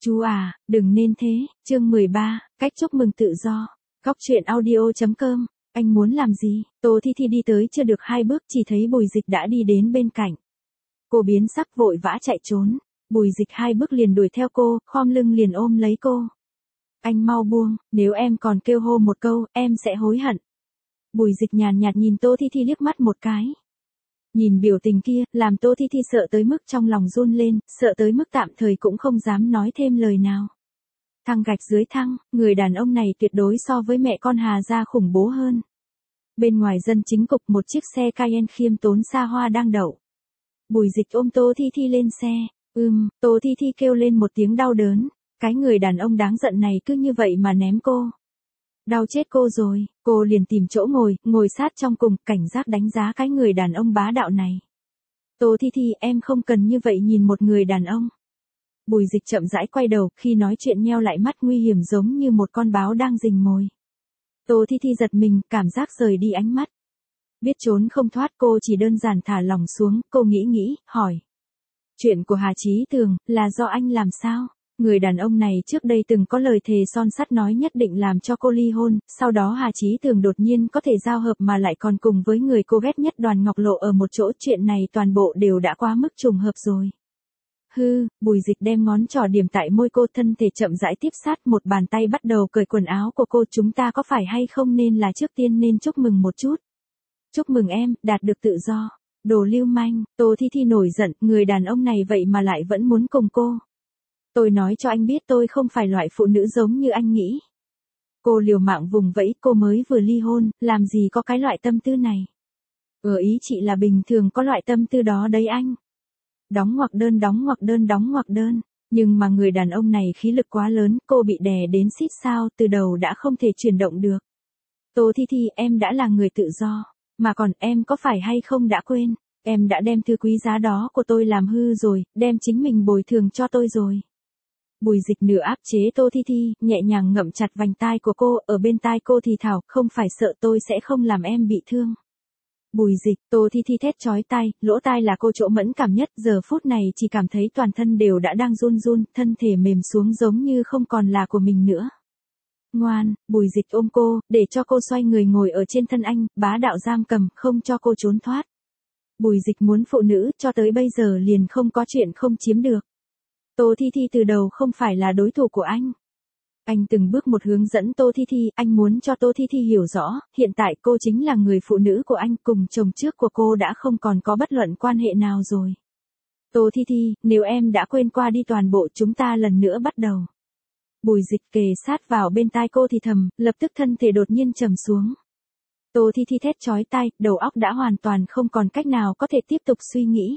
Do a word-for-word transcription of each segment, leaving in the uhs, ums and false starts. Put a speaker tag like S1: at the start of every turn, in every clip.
S1: Chú à, đừng nên thế, chương mười ba, cách chúc mừng tự do. Cóc truyện audio chấm com, anh muốn làm gì? Tô Thi Thi đi tới chưa được hai bước chỉ thấy Bùi Dịch đã đi đến bên cạnh. Cô biến sắc vội vã chạy trốn, Bùi Dịch hai bước liền đuổi theo cô, khom lưng liền ôm lấy cô. Anh mau buông, nếu em còn kêu hô một câu, em sẽ hối hận. Bùi Dịch nhàn nhạt nhìn Tô Thi Thi liếc mắt một cái. Nhìn biểu tình kia, làm Tô Thi Thi sợ tới mức trong lòng run lên, sợ tới mức tạm thời cũng không dám nói thêm lời nào. Thăng gạch dưới thăng, người đàn ông này tuyệt đối so với mẹ con Hà gia khủng bố hơn. Bên ngoài dân chính cục một chiếc xe Cayenne khiêm tốn xa hoa đang đậu. Bùi Dịch ôm Tô Thi Thi lên xe, ưm, Tô Thi Thi kêu lên một tiếng đau đớn, cái người đàn ông đáng giận này cứ như vậy mà ném cô. Đau chết cô rồi, cô liền tìm chỗ ngồi, ngồi sát trong cùng, cảnh giác đánh giá cái người đàn ông bá đạo này. Tô Thi Thi, em không cần như vậy nhìn một người đàn ông. Bùi Dịch chậm rãi quay đầu, khi nói chuyện nheo lại mắt nguy hiểm giống như một con báo đang rình mồi. Tô Thi Thi giật mình, cảm giác rời đi ánh mắt. Biết trốn không thoát cô chỉ đơn giản thả lòng xuống, cô nghĩ nghĩ, hỏi. Chuyện của Hà Chí Tường, là do anh làm sao? Người đàn ông này trước đây từng có lời thề son sắt nói nhất định làm cho cô ly hôn, sau đó Hà Chí Tường đột nhiên có thể giao hợp mà lại còn cùng với người cô ghét nhất Đoàn Ngọc Lộ ở một chỗ, chuyện này toàn bộ đều đã quá mức trùng hợp rồi. Hư, Bùi Dịch đem ngón trỏ điểm tại môi cô, thân thể chậm rãi tiếp sát, một bàn tay bắt đầu cởi quần áo của cô. Chúng ta có phải hay không nên là trước tiên nên chúc mừng một chút. Chúc mừng em, đạt được tự do. Đồ lưu manh, Tô Thi Thi nổi giận, người đàn ông này vậy mà lại vẫn muốn cùng cô. Tôi nói cho anh biết tôi không phải loại phụ nữ giống như anh nghĩ. Cô liều mạng vùng vẫy, cô mới vừa ly hôn, làm gì có cái loại tâm tư này. Ở ý chị là bình thường có loại tâm tư đó đấy anh. Đóng ngoặc đơn đóng ngoặc đơn đóng ngoặc đơn, nhưng mà người đàn ông này khí lực quá lớn, cô bị đè đến xít sao, từ đầu đã không thể chuyển động được. Tô Thi Thi, em đã là người tự do, mà còn em có phải hay không đã quên, em đã đem thứ quý giá đó của tôi làm hư rồi, đem chính mình bồi thường cho tôi rồi. Bùi Dịch nửa áp chế Tô Thi Thi, nhẹ nhàng ngậm chặt vành tai của cô, ở bên tai cô thì thào, không phải sợ tôi sẽ không làm em bị thương. Bùi Dịch, Tô Thi Thi thét chói tai, lỗ tai là cô chỗ mẫn cảm nhất, giờ phút này chỉ cảm thấy toàn thân đều đã đang run run, thân thể mềm xuống giống như không còn là của mình nữa. Ngoan, Bùi Dịch ôm cô, để cho cô xoay người ngồi ở trên thân anh, bá đạo giam cầm, không cho cô trốn thoát. Bùi Dịch muốn phụ nữ, cho tới bây giờ liền không có chuyện không chiếm được. Tô Thi Thi từ đầu không phải là đối thủ của anh. Anh từng bước một hướng dẫn Tô Thi Thi, anh muốn cho Tô Thi Thi hiểu rõ, hiện tại cô chính là người phụ nữ của anh, cùng chồng trước của cô đã không còn có bất luận quan hệ nào rồi. Tô Thi Thi, nếu em đã quên qua đi toàn bộ, chúng ta lần nữa bắt đầu. Bùi Dịch kề sát vào bên tai cô thì thầm, lập tức thân thể đột nhiên trầm xuống. Tô Thi Thi thét chói tai, đầu óc đã hoàn toàn không còn cách nào có thể tiếp tục suy nghĩ.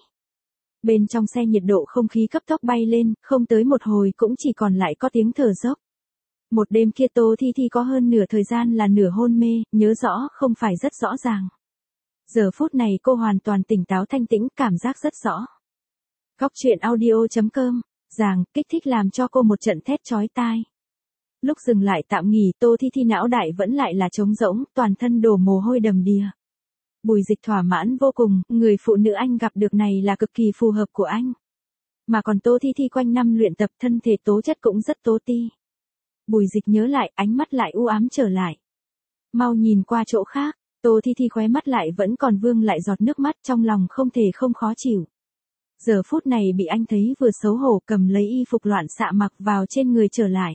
S1: Bên trong xe nhiệt độ không khí cấp tốc bay lên, không tới một hồi cũng chỉ còn lại có tiếng thở dốc. Một đêm kia Tô Thi Thi có hơn nửa thời gian là nửa hôn mê, nhớ rõ không phải rất rõ ràng. Giờ phút này cô hoàn toàn tỉnh táo thanh tĩnh, cảm giác rất rõ. Cóc truyện audio chấm com, ràng, kích thích làm cho cô một trận thét chói tai. Lúc dừng lại tạm nghỉ, Tô Thi Thi não đại vẫn lại là trống rỗng, toàn thân đổ mồ hôi đầm đìa. Bùi Dịch thỏa mãn vô cùng, người phụ nữ anh gặp được này là cực kỳ phù hợp của anh. Mà còn Tô Thi Thi quanh năm luyện tập, thân thể tố chất cũng rất tố ti. Bùi Dịch nhớ lại, ánh mắt lại u ám trở lại. Mau nhìn qua chỗ khác, Tô Thi Thi khóe mắt lại vẫn còn vương lại giọt nước mắt, trong lòng không thể không khó chịu. Giờ phút này bị anh thấy vừa xấu hổ, cầm lấy y phục loạn xạ mặc vào trên người trở lại.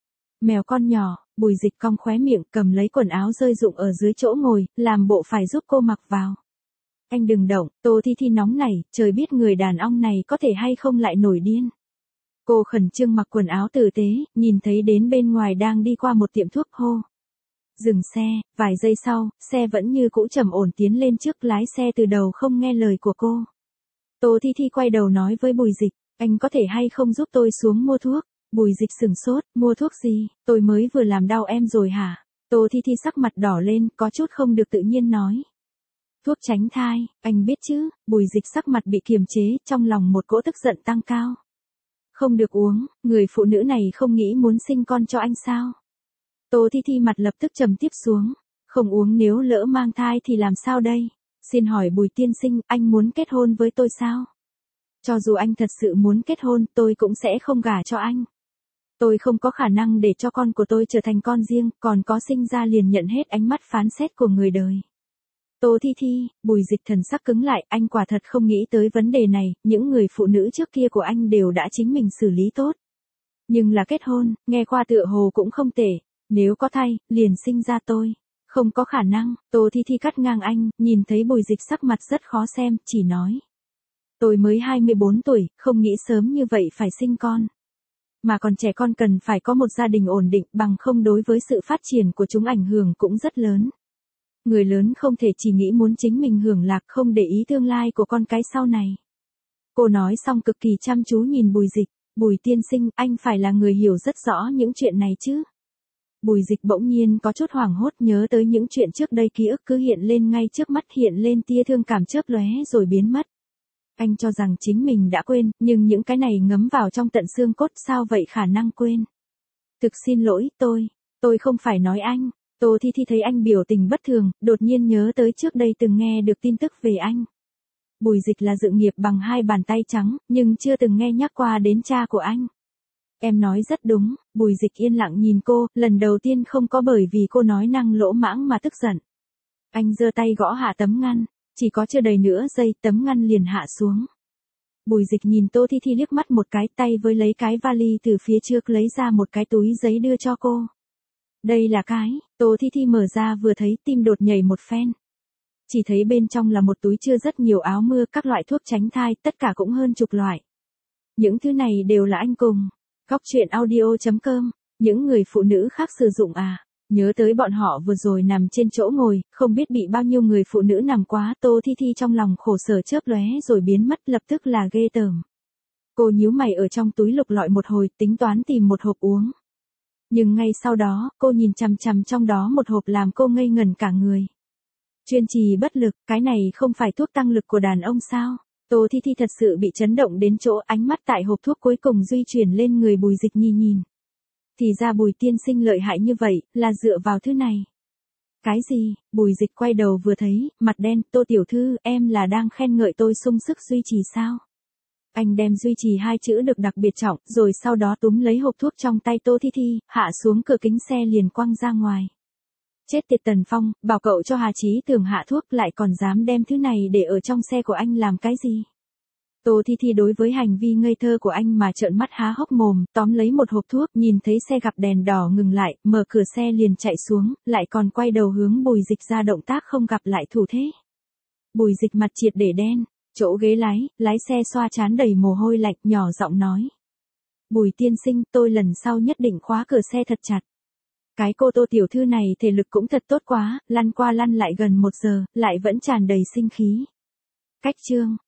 S1: Mèo con nhỏ, Bùi Dịch cong khóe miệng, cầm lấy quần áo rơi rụng ở dưới chỗ ngồi, làm bộ phải giúp cô mặc vào. Anh đừng động, Tô Thi Thi nóng nảy, trời biết người đàn ông này có thể hay không lại nổi điên. Cô khẩn trương mặc quần áo tử tế, nhìn thấy đến bên ngoài đang đi qua một tiệm thuốc, hô. Dừng xe, vài giây sau, xe vẫn như cũ trầm ổn tiến lên trước, lái xe từ đầu không nghe lời của cô. Tô Thi Thi quay đầu nói với Bùi Dịch, anh có thể hay không giúp tôi xuống mua thuốc. Bùi Dịch sửng sốt, mua thuốc gì, tôi mới vừa làm đau em rồi hả? Tô Thi Thi sắc mặt đỏ lên, có chút không được tự nhiên nói. Thuốc tránh thai, anh biết chứ? Bùi Dịch sắc mặt bị kiềm chế, trong lòng một cỗ tức giận tăng cao. Không được uống, người phụ nữ này không nghĩ muốn sinh con cho anh sao? Tô Thi Thi mặt lập tức trầm tiếp xuống. Không uống nếu lỡ mang thai thì làm sao đây? Xin hỏi Bùi tiên sinh, anh muốn kết hôn với tôi sao? Cho dù anh thật sự muốn kết hôn, tôi cũng sẽ không gả cho anh. Tôi không có khả năng để cho con của tôi trở thành con riêng, còn có sinh ra liền nhận hết ánh mắt phán xét của người đời. Tô Thi Thi, Bùi Dịch thần sắc cứng lại, anh quả thật không nghĩ tới vấn đề này, những người phụ nữ trước kia của anh đều đã chính mình xử lý tốt. Nhưng là kết hôn, nghe qua tựa hồ cũng không tệ, nếu có thai, liền sinh ra tôi. Không có khả năng, Tô Thi Thi cắt ngang anh, nhìn thấy Bùi Dịch sắc mặt rất khó xem, chỉ nói. Tôi mới hai mươi bốn tuổi, không nghĩ sớm như vậy phải sinh con. Mà còn trẻ con cần phải có một gia đình ổn định, bằng không đối với sự phát triển của chúng ảnh hưởng cũng rất lớn. Người lớn không thể chỉ nghĩ muốn chính mình hưởng lạc, không để ý tương lai của con cái sau này. Cô nói xong cực kỳ chăm chú nhìn Bùi Dịch. Bùi tiên sinh, anh phải là người hiểu rất rõ những chuyện này chứ. Bùi Dịch bỗng nhiên có chút hoảng hốt, nhớ tới những chuyện trước đây, ký ức cứ hiện lên ngay trước mắt, hiện lên tia thương cảm chớp lóe rồi biến mất. Anh cho rằng chính mình đã quên, nhưng những cái này ngấm vào trong tận xương cốt, sao vậy khả năng quên. Thực xin lỗi, tôi, tôi không phải nói anh. Tô Thi Thi thấy anh biểu tình bất thường, đột nhiên nhớ tới trước đây từng nghe được tin tức về anh. Bùi Dịch là dự nghiệp bằng hai bàn tay trắng, nhưng chưa từng nghe nhắc qua đến cha của anh. Em nói rất đúng, Bùi Dịch yên lặng nhìn cô, lần đầu tiên không có bởi vì cô nói năng lỗ mãng mà tức giận. Anh giơ tay gõ hạ tấm ngăn, chỉ có chưa đầy nửa giây tấm ngăn liền hạ xuống. Bùi Dịch nhìn Tô Thi Thi liếc mắt một cái, tay với lấy cái vali từ phía trước lấy ra một cái túi giấy đưa cho cô. Đây là cái, Tô Thi Thi mở ra vừa thấy tim đột nhảy một phen. Chỉ thấy bên trong là một túi chứa rất nhiều áo mưa, các loại thuốc tránh thai, tất cả cũng hơn chục loại. Những thứ này đều là anh cùng. Góc truyện audio chấm com, những người phụ nữ khác sử dụng à. Nhớ tới bọn họ vừa rồi nằm trên chỗ ngồi, không biết bị bao nhiêu người phụ nữ nằm quá. Tô Thi Thi trong lòng khổ sở chớp lóe rồi biến mất, lập tức là ghê tởm. Cô nhíu mày ở trong túi lục lọi một hồi, tính toán tìm một hộp uống. Nhưng ngay sau đó, cô nhìn chằm chằm trong đó một hộp làm cô ngây ngẩn cả người. Chuyên trì bất lực, cái này không phải thuốc tăng lực của đàn ông sao? Tô Thi Thi thật sự bị chấn động đến chỗ, ánh mắt tại hộp thuốc cuối cùng duy chuyển lên người Bùi Dịch nhìn nhìn. Thì ra Bùi tiên sinh lợi hại như vậy, là dựa vào thứ này. Cái gì? Bùi Dịch quay đầu vừa thấy, mặt đen. Tô tiểu thư, em là đang khen ngợi tôi sung sức duy trì sao? Anh đem duy trì hai chữ được đặc biệt trọng, rồi sau đó túm lấy hộp thuốc trong tay Tô Thi Thi, hạ xuống cửa kính xe liền quăng ra ngoài. Chết tiệt Tần Phong, bảo cậu cho Hà Chí Tường hạ thuốc, lại còn dám đem thứ này để ở trong xe của anh làm cái gì? Tô Thi Thi đối với hành vi ngây thơ của anh mà trợn mắt há hốc mồm, tóm lấy một hộp thuốc, nhìn thấy xe gặp đèn đỏ ngừng lại, mở cửa xe liền chạy xuống, lại còn quay đầu hướng Bùi Dịch ra động tác không gặp lại thủ thế. Bùi Dịch mặt triệt để đen, chỗ ghế lái, lái xe xoa trán đầy mồ hôi lạnh, nhỏ giọng nói. Bùi tiên sinh, tôi lần sau nhất định khóa cửa xe thật chặt. Cái cô Tô tiểu thư này thể lực cũng thật tốt quá, lăn qua lăn lại gần một giờ, lại vẫn tràn đầy sinh khí. Cách chương